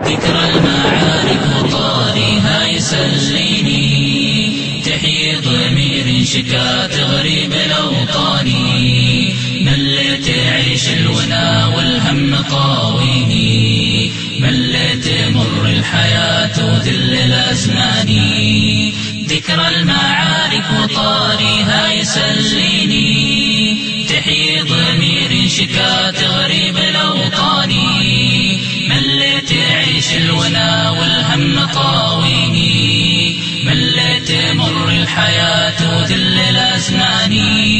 ذكرى المعارك وطارها يسليني، تحيي ضمير شكا تغريب الأوطان، مليت عيش الونا والهم طاويني، مليت مر الحياة وذل الأزمان، ذكرى المعارك وطارها يسليني، تحيي ضمير شكا تغريب الأوطان، مليت عيش الونا والهم طاويني، مليت مر الحياة وذل الأزمان،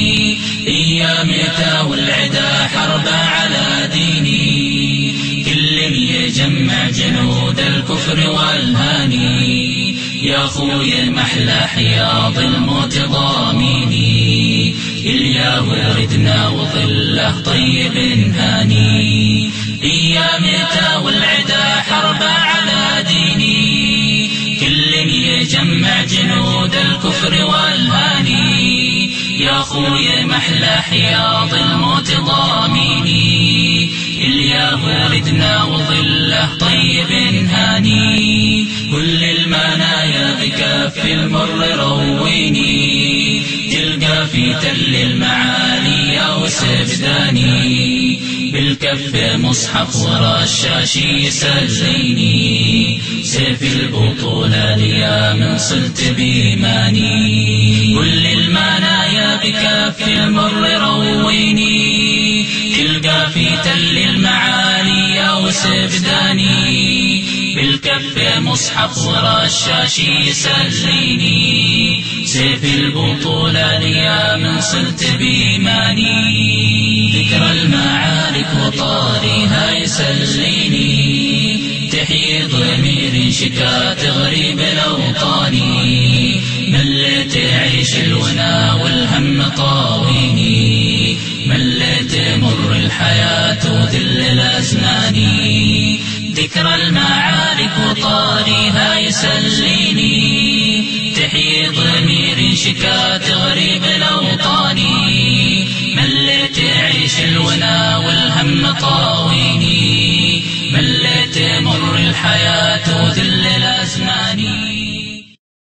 أيامك والعدا حرب على ديني، كل يجمع جنود الكفر والهاني، يا خوي محلى حياض الموت ضاميني، إلياه وردنا وظله طيب هاني، أيامك والعدا حرب على ديني، كل يجمع جنود الكفر والهاني، يا خوي محلى حياض الموت ضاميني، إلياه وردنا وظله طيب هاني، كل المنايا بكف المر رويني، تلقى في تل المعالي أو سجداني، بالكف مصحف ورا الشاشي يسليني، سيف البطولة ليا من صلت بإيماني، كل المنايا بكف المر رويني، تلقى في تل المعالي أو سجداني، بالكف مصحف ورا الشاشي يسليني، سيف البطولة ليا من صلت بإيماني، ذكرى المعارك وطارها يسليني، تحيي ضمير شكا تغريب الأوطان، مليت عيش الونا والهم طاويني، مليت مر الحياة وذل الأزمان، ذكرى المعارك وطارها يسليني، تحيي ضمير شكا تغريب الأوطان، مليت عيش الونا والهم طاويني، مليت مر الحياة وذل